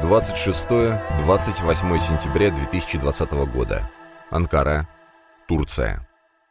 26-28 сентября 2020 года. Анкара, Турция.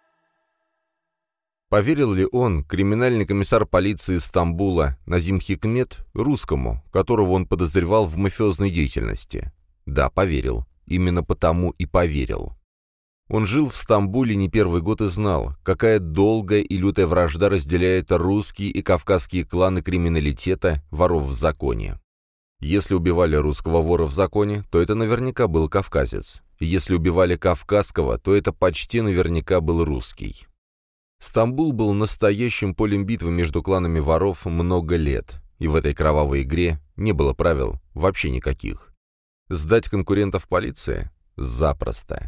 Поверил ли он, криминальный комиссар полиции Стамбула Назим Хикмет, русскому, которого он подозревал в мафиозной деятельности? Да, поверил. Именно потому и поверил. Он жил в Стамбуле не первый год и знал, какая долгая и лютая вражда разделяет русские и кавказские кланы криминалитета, воров в законе. Если убивали русского вора в законе, то это наверняка был кавказец. Если убивали кавказского, то это почти наверняка был русский. Стамбул был настоящим полем битвы между кланами воров много лет, и в этой кровавой игре не было правил вообще никаких. Сдать конкурентов полиции? Запросто.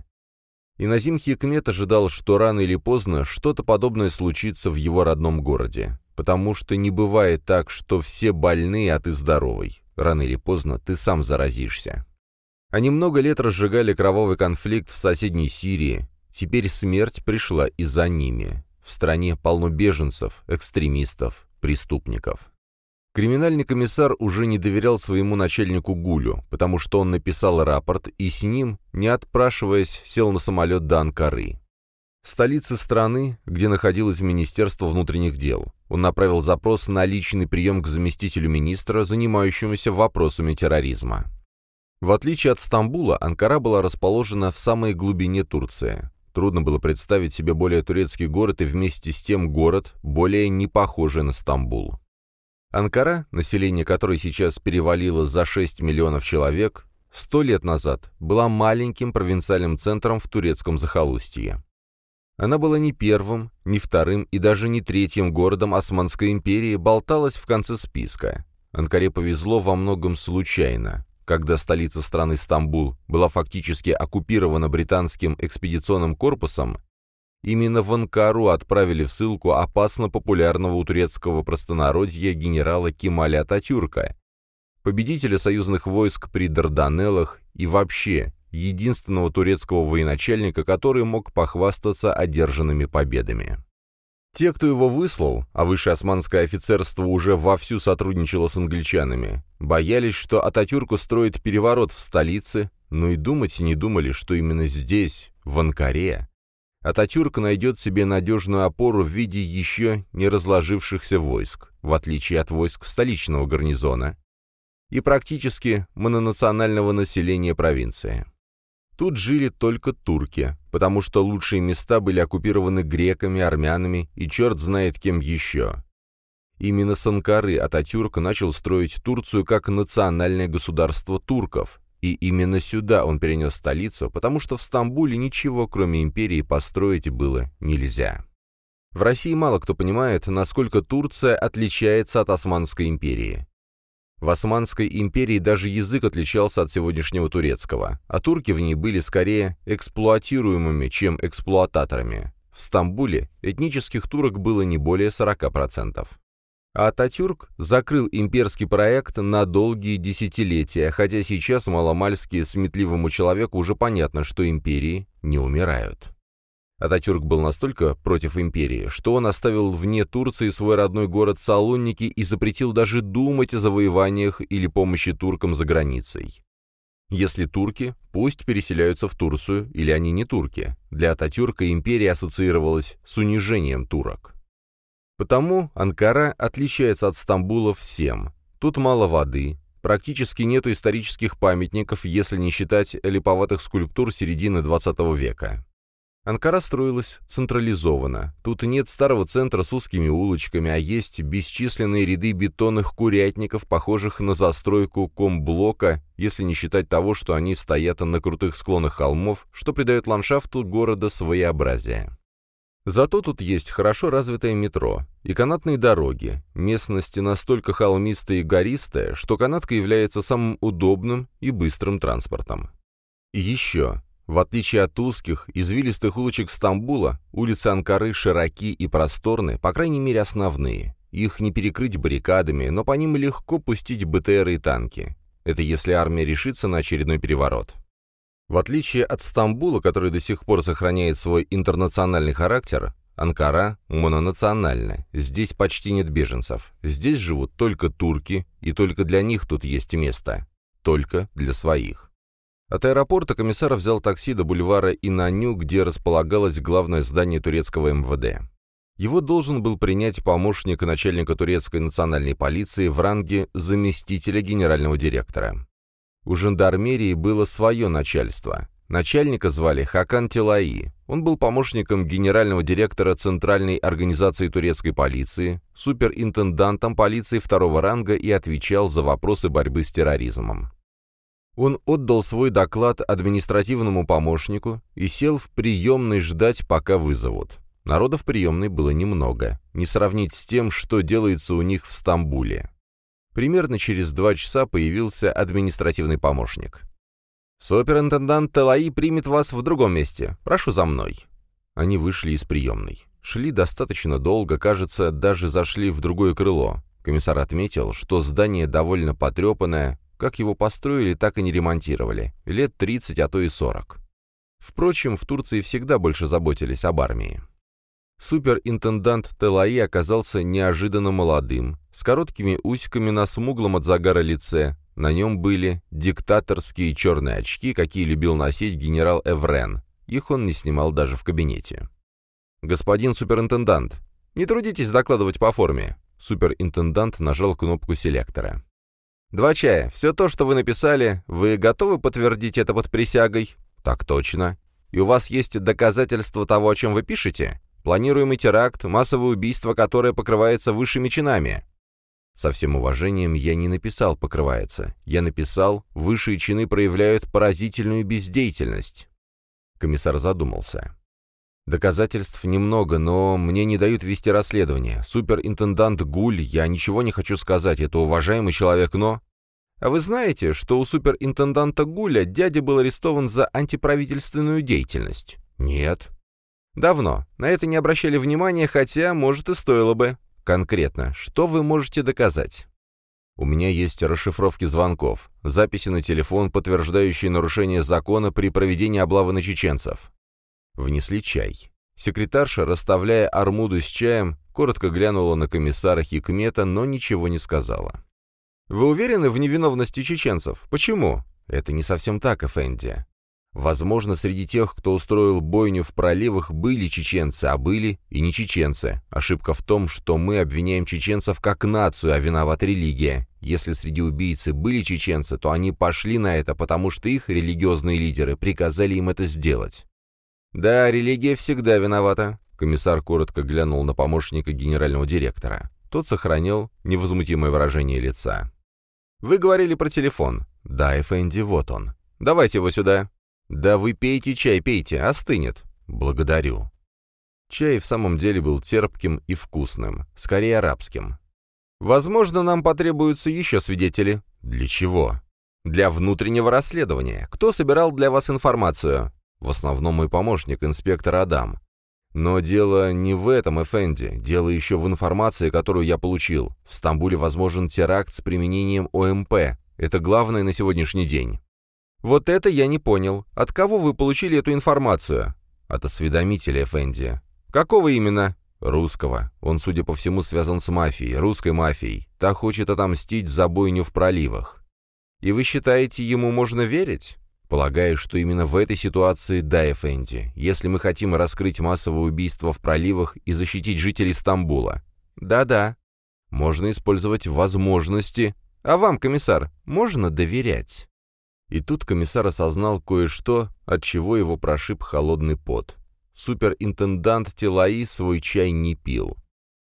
И Назим Хикмет ожидал, что рано или поздно что-то подобное случится в его родном городе, потому что не бывает так, что все больные, а ты здоровый. Рано или поздно ты сам заразишься. Они много лет разжигали кровавый конфликт в соседней Сирии, теперь смерть пришла и за ними. В стране полно беженцев, экстремистов, преступников. Криминальный комиссар уже не доверял своему начальнику Гулю, потому что он написал рапорт и с ним, не отпрашиваясь, сел на самолет до Анкары, столицы страны, где находилось Министерство внутренних дел. Он направил запрос на личный прием к заместителю министра, занимающемуся вопросами терроризма. В отличие от Стамбула, Анкара была расположена в самой глубине Турции. Трудно было представить себе более турецкий город и вместе с тем город, более не похожий на Стамбул. Анкара, население которой сейчас перевалило за 6 миллионов человек, 100 лет назад была маленьким провинциальным центром в турецком захолустье. Она была не первым, не вторым и даже не третьим городом Османской империи, болталась в конце списка. Анкаре повезло во многом случайно. Когда столица страны Стамбул была фактически оккупирована британским экспедиционным корпусом, именно в Анкару отправили в ссылку опасно популярного у турецкого простонародья генерала Кемаля Ататюрка, победителя союзных войск при Дарданеллах и вообще единственного турецкого военачальника, который мог похвастаться одержанными победами. Те, кто его выслал, а высшее османское офицерство уже вовсю сотрудничало с англичанами, боялись, что Ататюрк устроит переворот в столице, но и думать не думали, что именно здесь, в Анкаре, Ататюрк найдет себе надежную опору в виде еще не разложившихся войск, в отличие от войск столичного гарнизона, и практически мононационального населения провинции. Тут жили только турки, потому что лучшие места были оккупированы греками, армянами и черт знает кем еще. Именно с Анкары Ататюрк начал строить Турцию как национальное государство турков, и именно сюда он перенес столицу, потому что в Стамбуле ничего, кроме империи, построить было нельзя. В России мало кто понимает, насколько Турция отличается от Османской империи. В Османской империи даже язык отличался от сегодняшнего турецкого, а турки в ней были скорее эксплуатируемыми, чем эксплуататорами. В Стамбуле этнических турок было не более 40%. А Ататюрк закрыл имперский проект на долгие десятилетия, хотя сейчас маломальски сметливому человеку уже понятно, что империи не умирают. Ататюрк был настолько против империи, что он оставил вне Турции свой родной город Салоники и запретил даже думать о завоеваниях или помощи туркам за границей. Если турки, пусть переселяются в Турцию, или они не турки. Для Ататюрка империя ассоциировалась с унижением турок. Потому Анкара отличается от Стамбула всем. Тут мало воды, практически нету исторических памятников, если не считать липоватых скульптур середины XX века. Анкара строилась централизованно. Тут нет старого центра с узкими улочками, а есть бесчисленные ряды бетонных курятников, похожих на застройку комблока, если не считать того, что они стоят на крутых склонах холмов, что придает ландшафту города своеобразие. Зато тут есть хорошо развитое метро и канатные дороги. Местность настолько холмистая и гористая, что канатка является самым удобным и быстрым транспортом. И еще. В отличие от узких, извилистых улочек Стамбула, улицы Анкары широки и просторны, по крайней мере основные. Их не перекрыть баррикадами, но по ним легко пустить БТРы и танки. Это если армия решится на очередной переворот. В отличие от Стамбула, который до сих пор сохраняет свой интернациональный характер, Анкара мононациональна. Здесь почти нет беженцев. Здесь живут только турки, и только для них тут есть место. только для своих. От аэропорта комиссар взял такси до бульвара Инаню, где располагалось главное здание турецкого МВД. Его должен был принять помощник начальника турецкой национальной полиции в ранге заместителя генерального директора. У жандармерии было свое начальство. Начальника звали Хакан Телаи. Он был помощником генерального директора Центральной организации турецкой полиции, суперинтендантом полиции второго ранга и отвечал за вопросы борьбы с терроризмом. Он отдал свой доклад административному помощнику и сел в приемной ждать, пока вызовут. Народа в приемной было немного, не сравнить с тем, что делается у них в Стамбуле. Примерно через 2 часа появился административный помощник. «Суперинтендант Телаи примет вас в другом месте. Прошу за мной». Они вышли из приемной. Шли достаточно долго, кажется, даже зашли в другое крыло. Комиссар отметил, что здание довольно потрепанное, как его построили, так и не ремонтировали. Лет 30, а то и 40. Впрочем, в Турции всегда больше заботились об армии. Суперинтендант Телаи оказался неожиданно молодым, с короткими усиками на смуглом от загара лице. На нем были диктаторские черные очки, какие любил носить генерал Эврен. Их он не снимал даже в кабинете. «Господин суперинтендант, не трудитесь докладывать по форме». Суперинтендант нажал кнопку селектора. «2 чая. Все то, что вы написали, вы готовы подтвердить это под присягой?» «Так точно. И у вас есть доказательства того, о чем вы пишете? Планируемый теракт, массовое убийство, которое покрывается высшими чинами». Со всем уважением я не написал «покрывается». Я написал «высшие чины проявляют поразительную бездеятельность». Комиссар задумался. «Доказательств немного, но мне не дают вести расследование. Суперинтендант Гуль, я ничего не хочу сказать, это уважаемый человек, но...» «А вы знаете, что у суперинтенданта Гуля дядя был арестован за антиправительственную деятельность?» «Нет». «Давно. На это не обращали внимания, хотя, может, и стоило бы. Конкретно, что вы можете доказать?» «У меня есть расшифровки звонков, записи на телефон, подтверждающие нарушение закона при проведении облавы на чеченцев». Внесли чай. Секретарша, расставляя армуду с чаем, коротко глянула на комиссара Хикмета, но ничего не сказала. «Вы уверены в невиновности чеченцев? Почему?» «Это не совсем так, эфенди. Возможно, среди тех, кто устроил бойню в проливах, были чеченцы, а были и не чеченцы. Ошибка в том, что мы обвиняем чеченцев как нацию, а виноват религия. Если среди убийц были чеченцы, то они пошли на это, потому что их религиозные лидеры приказали им это сделать». «Да, религия всегда виновата», — комиссар коротко глянул на помощника генерального директора. Тот сохранил невозмутимое выражение лица. «Вы говорили про телефон». «Да, эфенди, вот он». «Давайте его сюда». «Да вы пейте чай, пейте, остынет». «Благодарю». Чай в самом деле был терпким и вкусным, скорее арабским. «Возможно, нам потребуются еще свидетели». «Для чего?» «Для внутреннего расследования. Кто собирал для вас информацию?» «В основном мой помощник, инспектор Адам». «Но дело не в этом, эфенди. Дело еще в информации, которую я получил. В Стамбуле возможен теракт с применением ОМП. Это главное на сегодняшний день». «Вот это я не понял. От кого вы получили эту информацию?» «От осведомителя, эфенди». «Какого именно?» «Русского. Он, судя по всему, связан с мафией, русской мафией. Та хочет отомстить за бойню в проливах». «И вы считаете, ему можно верить?» «Полагаю, что именно в этой ситуации да, эфенди. Если мы хотим раскрыть массовое убийство в проливах и защитить жителей Стамбула». «Да-да. Можно использовать возможности. А вам, комиссар, можно доверять?» И тут комиссар осознал кое-что, от чего его прошиб холодный пот. Суперинтендант Телаи свой чай не пил.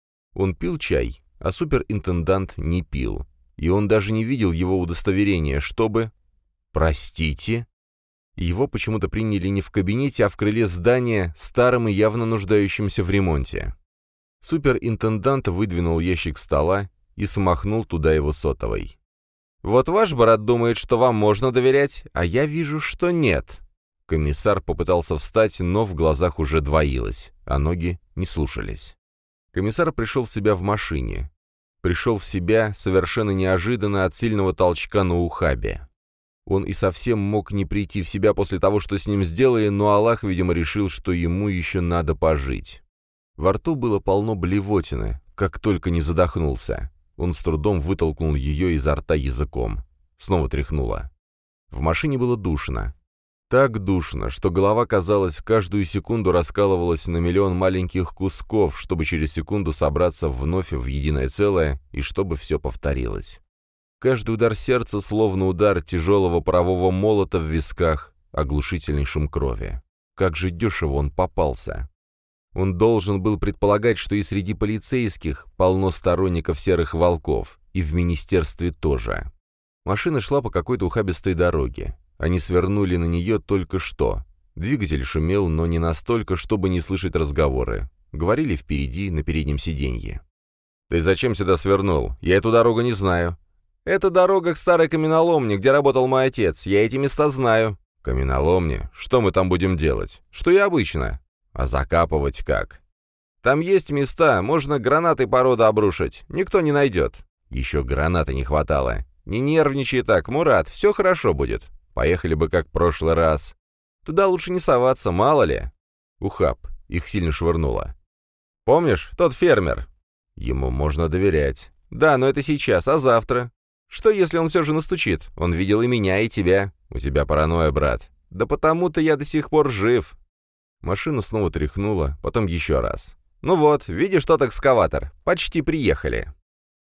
Он пил чай, а суперинтендант не пил. И он даже не видел его удостоверения, чтобы... «Простите?» Его почему-то приняли не в кабинете, а в крыле здания, старом и явно нуждающемся в ремонте. Суперинтендант выдвинул ящик стола и смахнул туда его сотовой. «Вот ваш брат думает, что вам можно доверять, а я вижу, что нет». Комиссар попытался встать, но в глазах уже двоилось, а ноги не слушались. Комиссар пришел в себя в машине. Пришел в себя совершенно неожиданно от сильного толчка на ухабе. Он и совсем мог не прийти в себя после того, что с ним сделали, но Аллах, видимо, решил, что ему еще надо пожить. Во рту было полно блевотины, как только не задохнулся. Он с трудом вытолкнул ее изо рта языком. Снова тряхнуло. В машине было душно. Так душно, что голова, казалось, каждую секунду раскалывалась на миллион маленьких кусков, чтобы через секунду собраться вновь в единое целое и чтобы все повторилось. Каждый удар сердца, словно удар тяжелого парового молота в висках, оглушительный шум крови. Как же дешево он попался. Он должен был предполагать, что и среди полицейских полно сторонников серых волков, и в министерстве тоже. Машина шла по какой-то ухабистой дороге. Они свернули на нее только что. Двигатель шумел, но не настолько, чтобы не слышать разговоры. Говорили впереди, на переднем сиденье. «Ты зачем сюда свернул? Я эту дорогу не знаю». «Это дорога к старой каменоломне, где работал мой отец. Я эти места знаю». «Каменоломне? Что мы там будем делать?» «Что и обычно». «А закапывать как?» «Там есть места, можно гранатой породу обрушить. Никто не найдет». «Еще гранаты не хватало». «Не нервничай так, Мурат, все хорошо будет. Поехали бы как в прошлый раз. Туда лучше не соваться, мало ли». Ухаб. Их сильно швырнуло. «Помнишь, тот фермер?» «Ему можно доверять». «Да, но это сейчас, а завтра?» «Что, если он все же настучит? Он видел и меня, и тебя». «У тебя паранойя, брат». «Да потому-то я до сих пор жив». Машину снова тряхнуло, потом еще раз. «Ну вот, видишь тот экскаватор? Почти приехали».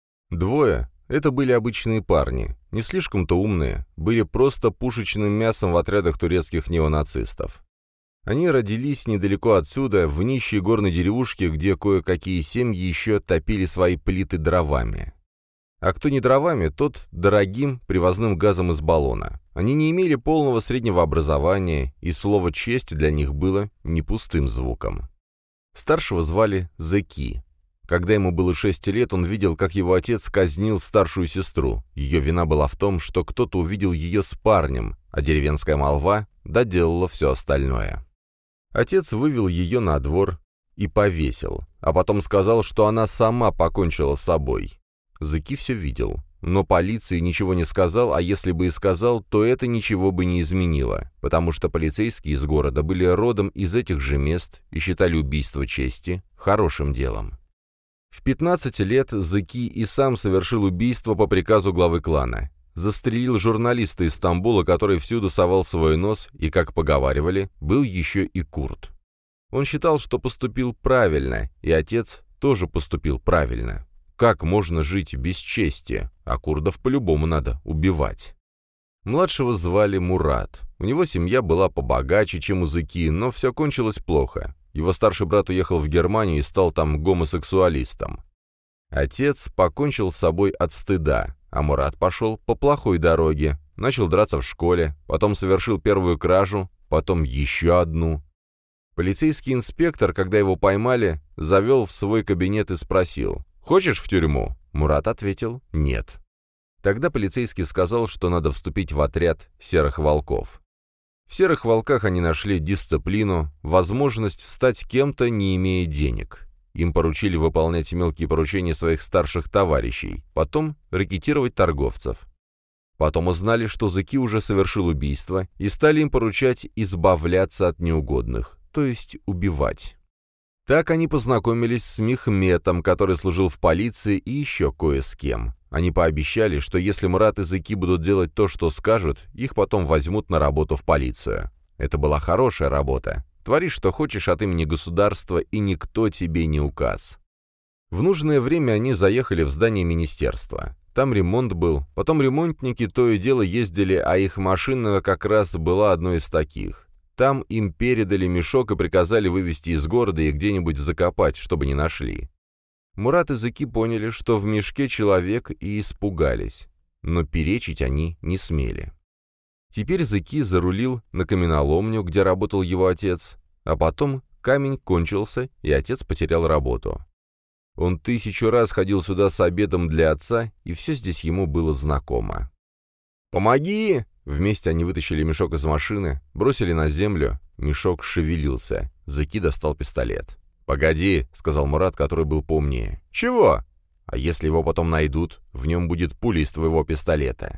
Двое. Это были обычные парни, не слишком-то умные, были просто пушечным мясом в отрядах турецких неонацистов. Они родились недалеко отсюда, в нищей горной деревушке, где кое-какие семьи еще топили свои плиты дровами. А кто не дровами, тот дорогим привозным газом из баллона. Они не имели полного среднего образования, и слово «честь» для них было не пустым звуком. Старшего звали Зеки. Когда ему было 6 лет, он видел, как его отец казнил старшую сестру. Ее вина была в том, что кто-то увидел ее с парнем, а деревенская молва доделала все остальное. Отец вывел ее на двор и повесил, а потом сказал, что она сама покончила с собой. Зеки все видел, но полиции ничего не сказал, а если бы и сказал, то это ничего бы не изменило, потому что полицейские из города были родом из этих же мест и считали убийство чести хорошим делом. В 15 лет Зеки и сам совершил убийство по приказу главы клана. Застрелил журналиста из Стамбула, который всюду совал свой нос, и, как поговаривали, был еще и курд. Он считал, что поступил правильно, и отец тоже поступил правильно. Как можно жить без чести, а курдов по-любому надо убивать. Младшего звали Мурат. У него семья была побогаче, чем у Зеки, но все кончилось плохо. Его старший брат уехал в Германию и стал там гомосексуалистом. Отец покончил с собой от стыда, а Мурат пошел по плохой дороге, начал драться в школе, потом совершил первую кражу, потом еще одну. Полицейский инспектор, когда его поймали, завел в свой кабинет и спросил: «Хочешь в тюрьму?» Мурат ответил: «Нет». Тогда полицейский сказал, что надо вступить в отряд серых волков. В серых волках они нашли дисциплину, возможность стать кем-то, не имея денег. Им поручили выполнять мелкие поручения своих старших товарищей, потом рекетировать торговцев. Потом узнали, что Зеки уже совершил убийство, и стали им поручать избавляться от неугодных, то есть убивать. Так они познакомились с Мехметом, который служил в полиции, и еще кое с кем. Они пообещали, что если Мурат и Зеки будут делать то, что скажут, их потом возьмут на работу в полицию. Это была хорошая работа. Твори, что хочешь от имени государства, и никто тебе не указ. В нужное время они заехали в здание министерства. Там ремонт был, потом ремонтники то и дело ездили, а их машина как раз была одной из таких. Там им передали мешок и приказали вывезти из города и где-нибудь закопать, чтобы не нашли. Мурат и Зеки поняли, что в мешке человек, и испугались, но перечить они не смели. Теперь Зеки зарулил на каменоломню, где работал его отец, а потом камень кончился, и отец потерял работу. Он 1000 раз ходил сюда с обедом для отца, и все здесь ему было знакомо. «Помоги!» Вместе они вытащили мешок из машины, бросили на землю, мешок шевелился. Зеки достал пистолет. «Погоди», — сказал Мурат, который был поумнее. «Чего?» «А если его потом найдут, в нем будет пуля из твоего пистолета».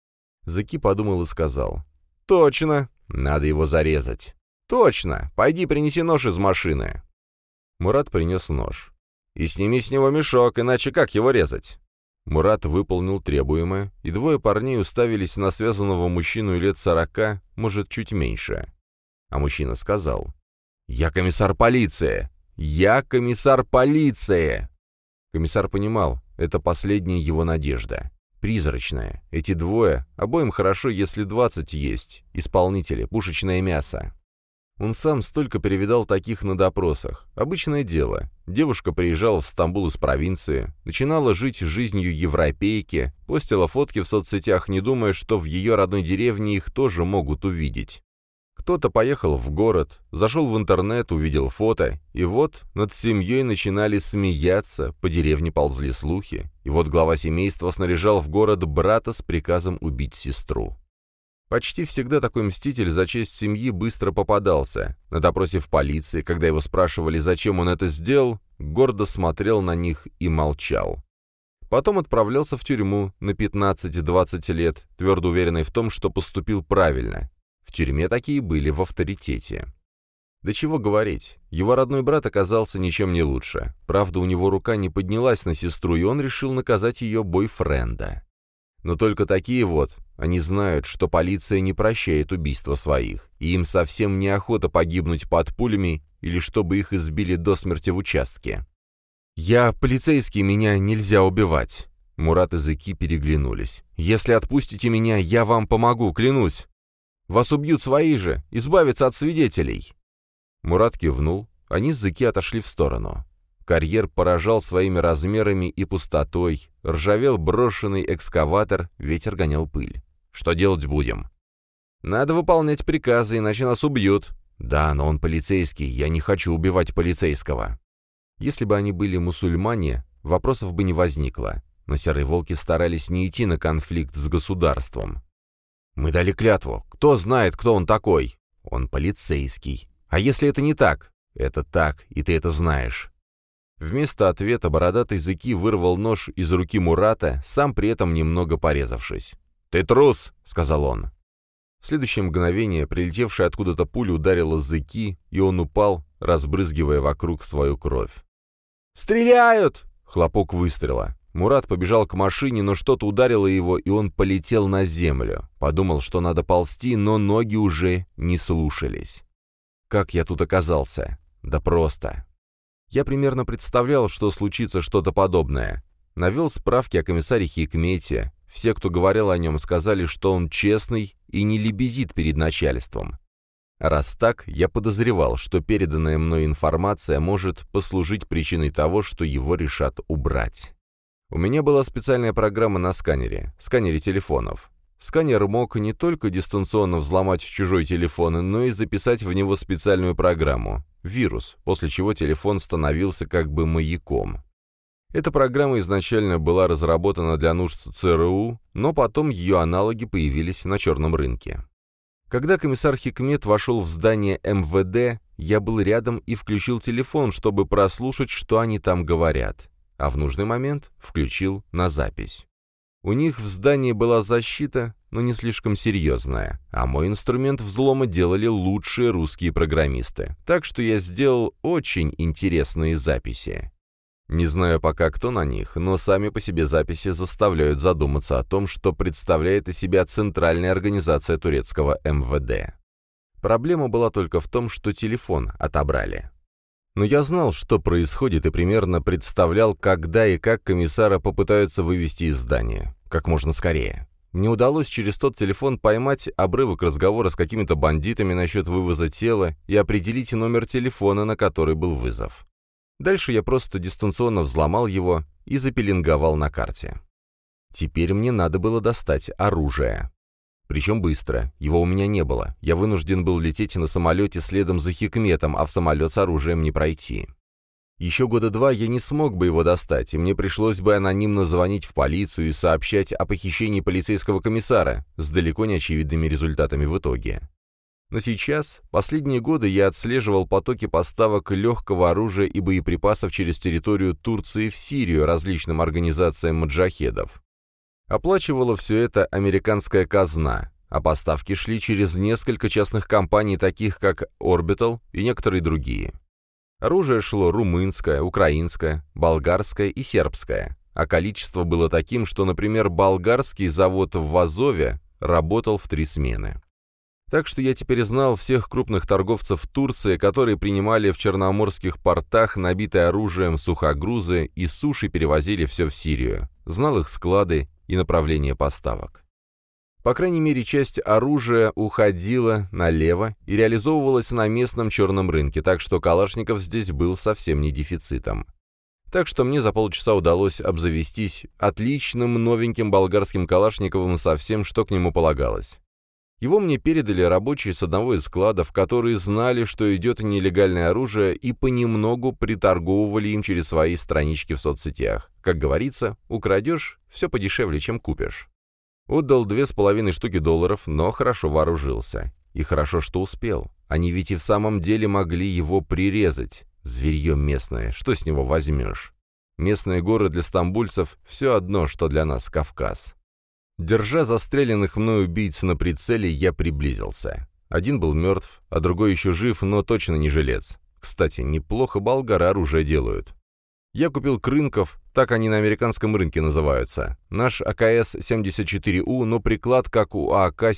Зеки подумал и сказал: «Точно, надо его зарезать». «Точно, пойди принеси нож из машины». Мурат принес нож. «И сними с него мешок, иначе как его резать?» Мурат выполнил требуемое, и двое парней уставились на связанного мужчину лет 40, может, чуть меньше. А мужчина сказал: «Я комиссар полиции! Я комиссар полиции!» Комиссар понимал, это последняя его надежда. Призрачная. Эти двое, обоим хорошо, если 20 есть. Исполнители, пушечное мясо. Он сам столько перевидал таких на допросах. Обычное дело. Девушка приезжала в Стамбул из провинции, начинала жить жизнью европейки, постила фотки в соцсетях, не думая, что в ее родной деревне их тоже могут увидеть. Кто-то поехал в город, зашел в интернет, увидел фото, и вот над семьей начинали смеяться, по деревне ползли слухи, и вот глава семейства снаряжал в город брата с приказом убить сестру. Почти всегда такой мститель за честь семьи быстро попадался. На допросе в полиции, когда его спрашивали, зачем он это сделал, гордо смотрел на них и молчал. Потом отправлялся в тюрьму на 15-20 лет, твердо уверенный в том, что поступил правильно. В тюрьме такие были в авторитете. Да чего говорить, его родной брат оказался ничем не лучше. Правда, у него рука не поднялась на сестру, и он решил наказать ее бойфренда. Но только такие вот, они знают, что полиция не прощает убийства своих, и им совсем неохота погибнуть под пулями или чтобы их избили до смерти в участке. «Я полицейский, меня нельзя убивать». Мурат и Зыки переглянулись. «Если отпустите меня, я вам помогу, клянусь. Вас убьют свои же, избавиться от свидетелей». Мурат кивнул, они с Зыки отошли в сторону. Карьер поражал своими размерами и пустотой, ржавел брошенный экскаватор, ветер гонял пыль. «Что делать будем?» «Надо выполнять приказы, иначе нас убьют». «Да, но он полицейский, я не хочу убивать полицейского». Если бы они были мусульмане, вопросов бы не возникло, но серые волки старались не идти на конфликт с государством. «Мы дали клятву. Кто знает, кто он такой?» «Он полицейский». «А если это не так?» «Это так, и ты это знаешь». Вместо ответа бородатый Зыки вырвал нож из руки Мурата, сам при этом немного порезавшись. «Ты трус!» — сказал он. В следующее мгновение прилетевшая откуда-то пуля ударила Зыки, и он упал, разбрызгивая вокруг свою кровь. «Стреляют!» — хлопок выстрела. Мурат побежал к машине, но что-то ударило его, и он полетел на землю. Подумал, что надо ползти, но ноги уже не слушались. Как я тут оказался? Да просто. Я примерно представлял, что случится что-то подобное. Навел справки о комиссаре Хикмете. Все, кто говорил о нем, сказали, что он честный и не лебезит перед начальством. Раз так, я подозревал, что переданная мной информация может послужить причиной того, что его решат убрать. У меня была специальная программа на сканере телефонов. Сканер мог не только дистанционно взломать чужой телефон, но и записать в него специальную программу — вирус, после чего телефон становился как бы маяком. Эта программа изначально была разработана для нужд ЦРУ, но потом ее аналоги появились на черном рынке. Когда комиссар Хикмет вошел в здание МВД, я был рядом и включил телефон, чтобы прослушать, что они там говорят. А в нужный момент включил на запись. У них в здании была защита, но не слишком серьезная, а мой инструмент взлома делали лучшие русские программисты, так что я сделал очень интересные записи. Не знаю пока, кто на них, но сами по себе записи заставляют задуматься о том, что представляет из себя центральная организация турецкого МВД. Проблема была только в том, что телефон отобрали. Но я знал, что происходит, и примерно представлял, когда и как комиссара попытаются вывести из здания. Как можно скорее. Мне удалось через тот телефон поймать обрывок разговора с какими-то бандитами насчет вывоза тела и определить номер телефона, на который был вызов. Дальше я просто дистанционно взломал его и запеленговал на карте. Теперь мне надо было достать оружие. Причем быстро. Его у меня не было. Я вынужден был лететь на самолете следом за Хикметом, а в самолет с оружием не пройти. Еще года 2 я не смог бы его достать, и мне пришлось бы анонимно звонить в полицию и сообщать о похищении полицейского комиссара с далеко не очевидными результатами в итоге. Но сейчас, последние годы, я отслеживал потоки поставок легкого оружия и боеприпасов через территорию Турции в Сирию различным организациям маджахедов. Оплачивала все это американская казна, а поставки шли через несколько частных компаний, таких как Orbital и некоторые другие. Оружие шло румынское, украинское, болгарское и сербское. а количество было таким, что, например, болгарский завод в Азове работал в 3 смены. Так что я теперь знал всех крупных торговцев Турции, которые принимали в черноморских портах набитые оружием сухогрузы и с суши перевозили все в Сирию, знал их склады и направление поставок. По крайней мере, часть оружия уходила налево и реализовывалась на местном черном рынке, так что Калашников здесь был совсем не дефицитом. Так что мне за полчаса удалось обзавестись отличным новеньким болгарским Калашниковым со всем, что к нему полагалось. Его мне передали рабочие с одного из складов, которые знали, что идет нелегальное оружие, и понемногу приторговывали им через свои странички в соцсетях. Как говорится, украдешь — все подешевле, чем купишь. Отдал 2,5 штуки долларов, но хорошо вооружился. И хорошо, что успел. Они ведь и в самом деле могли его прирезать. Зверье местное, что с него возьмешь? Местные горы для стамбульцев — все одно, что для нас Кавказ. Держа застреленных мной убийц на прицеле, я приблизился. Один был мертв, а другой еще жив, но точно не жилец. Кстати, неплохо болгары оружие делают. Я купил крынков, так они на американском рынке называются. Наш АКС-74У, но приклад как у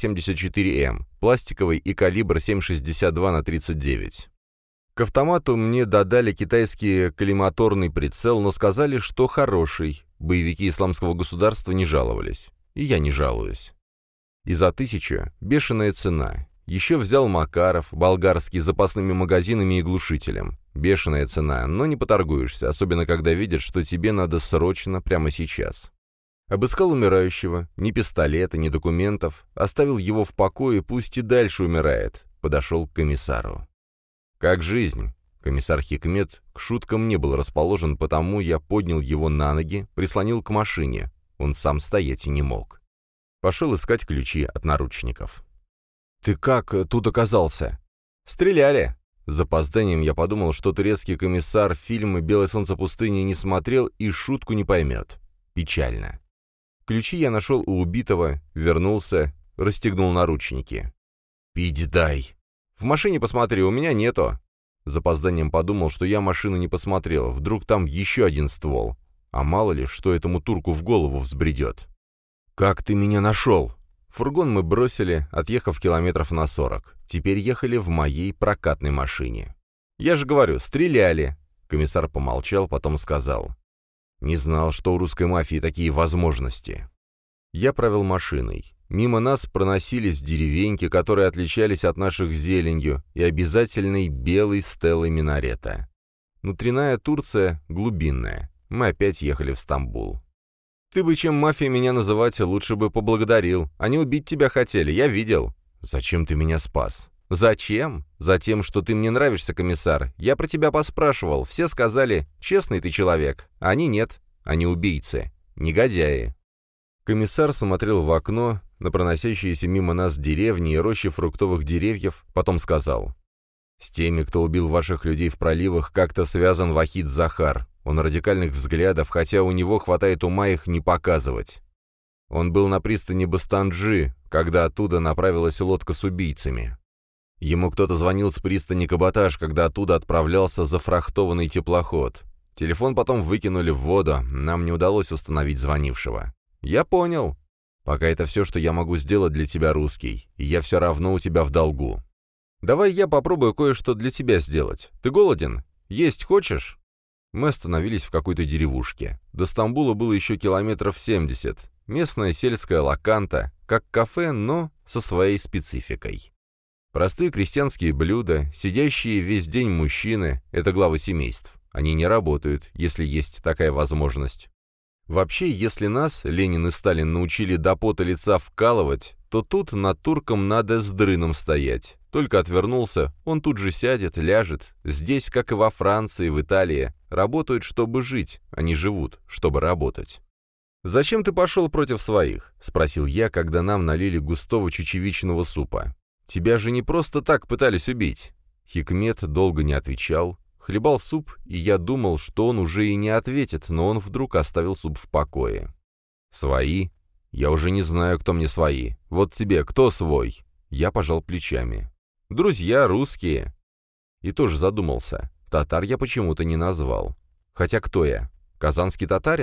АК-74М, пластиковый и калибр 7,62 × 39. К автомату мне додали китайский коллиматорный прицел, но сказали, что хороший. Боевики исламского государства не жаловались. И я не жалуюсь. И за 1000 бешеная цена. Еще взял Макаров, болгарский, с запасными магазинами и глушителем. Бешеная цена, но не поторгуешься, особенно когда видят, что тебе надо срочно, прямо сейчас. Обыскал умирающего, ни пистолета, ни документов, оставил его в покое, пусть и дальше умирает. Подошел к комиссару. «Как жизнь?» Комиссар Хикмет к шуткам не был расположен, потому я поднял его на ноги, прислонил к машине. Он сам стоять и не мог. Пошел искать ключи от наручников. «Ты как тут оказался?» «Стреляли!» С запозданием я подумал, что турецкий комиссар фильмы «Белое солнце пустыни» не смотрел и шутку не поймет. Печально. Ключи я нашел у убитого, вернулся, расстегнул наручники. «Пить дай!» «В машине посмотри, у меня нету!» С запозданием подумал, что я машину не посмотрел, вдруг там еще один ствол. А мало ли, что этому турку в голову взбредет. «Как ты меня нашел?» Фургон мы бросили, отъехав километров на 40. Теперь ехали в моей прокатной машине. «Я же говорю, стреляли!» Комиссар помолчал, потом сказал. «Не знал, что у русской мафии такие возможности». Я правил машиной. Мимо нас проносились деревеньки, которые отличались от наших зеленью, и обязательной белой стеллой минарета. Внутренняя Турция глубинная. Мы опять ехали в Стамбул. «Ты бы, чем мафия меня называть, лучше бы поблагодарил. Они убить тебя хотели, я видел». «Зачем ты меня спас?» «Зачем? Затем, что ты мне нравишься, комиссар. Я про тебя поспрашивал. Все сказали, честный ты человек. А они нет. Они убийцы. Негодяи». Комиссар смотрел в окно на проносящиеся мимо нас деревни и рощи фруктовых деревьев, потом сказал. «С теми, кто убил ваших людей в проливах, как-то связан Вахид Захар. Он радикальных взглядов, хотя у него хватает ума их не показывать. Он был на пристани Бастанджи, когда оттуда направилась лодка с убийцами. Ему кто-то звонил с пристани Каботаж, когда оттуда отправлялся зафрахтованный теплоход. Телефон потом выкинули в воду, нам не удалось установить звонившего. Я понял. Пока это все, что я могу сделать для тебя, русский, и я все равно у тебя в долгу. Давай я попробую кое-что для тебя сделать. Ты голоден? Есть хочешь?» Мы остановились в какой-то деревушке. До Стамбула было еще километров 70. Местная сельская лаканта, как кафе, но со своей спецификой. Простые крестьянские блюда, сидящие весь день мужчины — это главы семейств. Они не работают, если есть такая возможность. Вообще, если нас, Ленин и Сталин, научили до пота лица вкалывать, то тут над турком надо с дрыном стоять. Только отвернулся, он тут же сядет, ляжет. Здесь, как и во Франции, в Италии, работают, чтобы жить, а не живут, чтобы работать. «Зачем ты пошел против своих?» — спросил я, когда нам налили густого чечевичного супа. «Тебя же не просто так пытались убить». Хикмет долго не отвечал, хлебал суп, и я думал, что он уже и не ответит, но он вдруг оставил суп в покое. «Свои? Я уже не знаю, кто мне свои. Вот тебе кто свой?» Я пожал плечами. «Друзья русские». И тоже задумался. Татар я почему-то не назвал. Хотя кто я? Казанский татарин?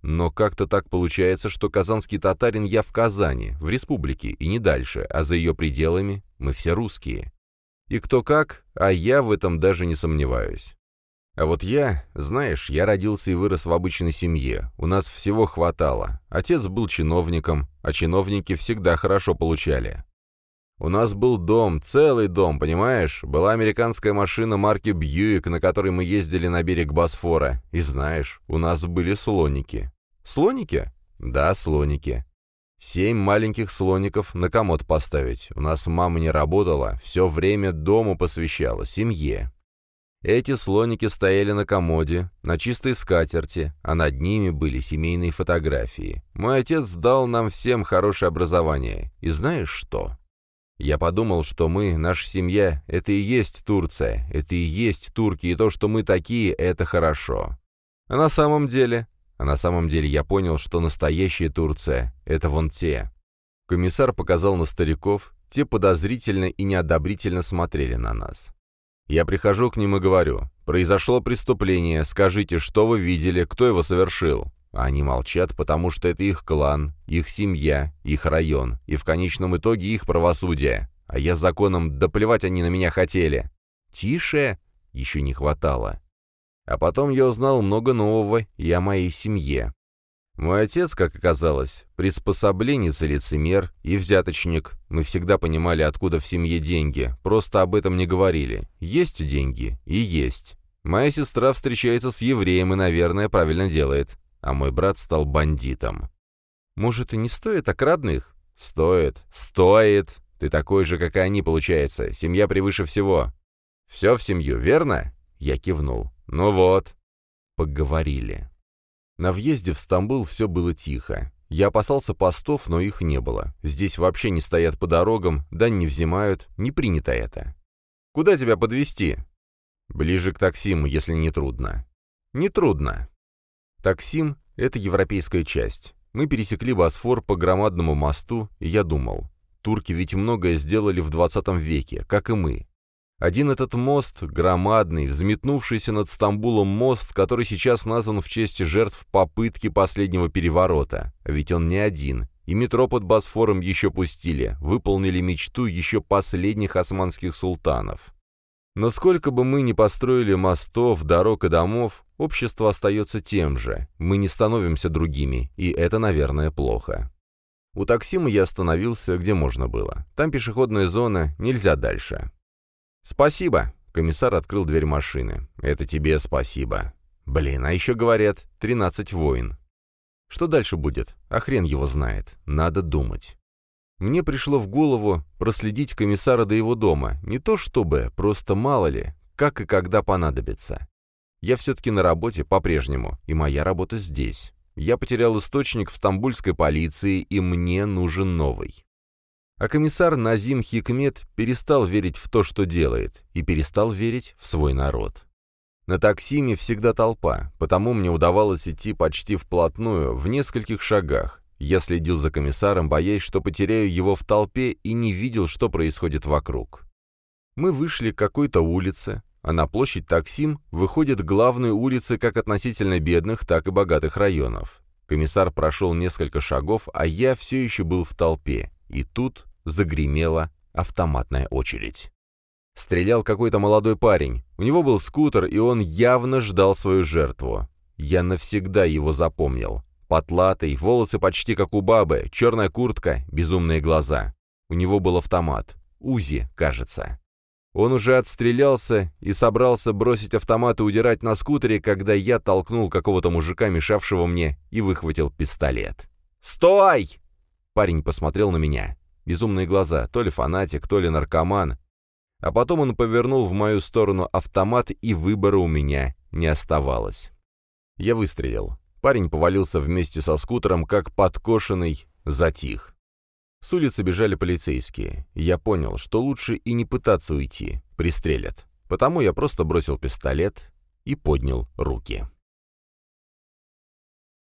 но как-то так получается, что казанский татарин я в Казани, в республике, и не дальше, а за ее пределами мы все русские. И кто как, а я в этом даже не сомневаюсь. А вот я, знаешь, я родился и вырос в обычной семье, у нас всего хватало. Отец был чиновником, а чиновники всегда хорошо получали. У нас был дом, целый дом, понимаешь? Была американская машина марки «Бьюик», на которой мы ездили на берег Босфора. И знаешь, у нас были слоники. Слоники? Да, слоники. 7 маленьких слоников на комод поставить. У нас мама не работала, все время дому посвящала, семье. Эти слоники стояли на комоде, на чистой скатерти, а над ними были семейные фотографии. Мой отец дал нам всем хорошее образование. И знаешь что? Я подумал, что мы, наша семья, это и есть Турция, это и есть турки, и то, что мы такие, это хорошо. А на самом деле я понял, что настоящая Турция — это вон те. Комиссар показал на стариков, те подозрительно и неодобрительно смотрели на нас. Я прихожу к ним и говорю: «Произошло преступление, скажите, что вы видели, кто его совершил?» А они молчат, потому что это их клан, их семья, их район, и в конечном итоге их правосудие. А я законом, да плевать они на меня хотели. Тише, еще не хватало. А потом я узнал много нового и о моей семье. Мой отец, как оказалось, приспособленец и лицемер, и взяточник. Мы всегда понимали, откуда в семье деньги, просто об этом не говорили. Есть деньги и есть. Моя сестра встречается с евреем и, наверное, правильно делает. А мой брат стал бандитом. Может, и не стоит так родных? Стоит. Стоит. Ты такой же, как и они, получается. Семья превыше всего. Все в семью, верно? Я кивнул. Ну вот. Поговорили. На въезде в Стамбул все было тихо. Я опасался постов, но их не было. Здесь вообще не стоят по дорогам, дань не взимают, не принято это. Куда тебя подвезти? Ближе к Таксиму, если не трудно. Не трудно. Таксим — это европейская часть. Мы пересекли Босфор по громадному мосту, и я думал, турки ведь многое сделали в 20 веке, как и мы. Один этот мост, громадный, взметнувшийся над Стамбулом мост, который сейчас назван в честь жертв попытки последнего переворота. А ведь он не один. И метро под Босфором еще пустили, выполнили мечту еще последних османских султанов. Но сколько бы мы ни построили мостов, дорог и домов, общество остается тем же. Мы не становимся другими, и это, наверное, плохо. У Таксима я остановился, где можно было. Там пешеходная зона, нельзя дальше. «Спасибо», — комиссар открыл дверь машины. «Это тебе спасибо». Блин, а еще говорят, 13 войн. Что дальше будет? А хрен его знает. Надо думать. Мне пришло в голову проследить комиссара до его дома. Не то чтобы, просто мало ли, как и когда понадобится. Я все-таки на работе по-прежнему, и моя работа здесь. Я потерял источник в стамбульской полиции, и мне нужен новый. А комиссар Назим Хикмет перестал верить в то, что делает, и перестал верить в свой народ. На Таксиме всегда толпа, потому мне удавалось идти почти вплотную, в нескольких шагах. Я следил за комиссаром, боясь, что потеряю его в толпе, и не видел, что происходит вокруг. Мы вышли к какой-то улице, а на площадь Таксим выходят главные улицы как относительно бедных, так и богатых районов. Комиссар прошел несколько шагов, а я все еще был в толпе. И тут загремела автоматная очередь. Стрелял какой-то молодой парень. У него был скутер, и он явно ждал свою жертву. Я навсегда его запомнил. Потлатый, волосы почти как у бабы, черная куртка, безумные глаза. У него был автомат. УЗИ, кажется. Он уже отстрелялся и собрался бросить автомат и удирать на скутере, когда я толкнул какого-то мужика, мешавшего мне, и выхватил пистолет. «Стой!» Парень посмотрел на меня. Безумные глаза, то ли фанатик, то ли наркоман. А потом он повернул в мою сторону автомат, и выбора у меня не оставалось. Я выстрелил. Парень повалился вместе со скутером, как подкошенный, затих. С улицы бежали полицейские. Я понял, что лучше и не пытаться уйти, пристрелят. Потому я просто бросил пистолет и поднял руки.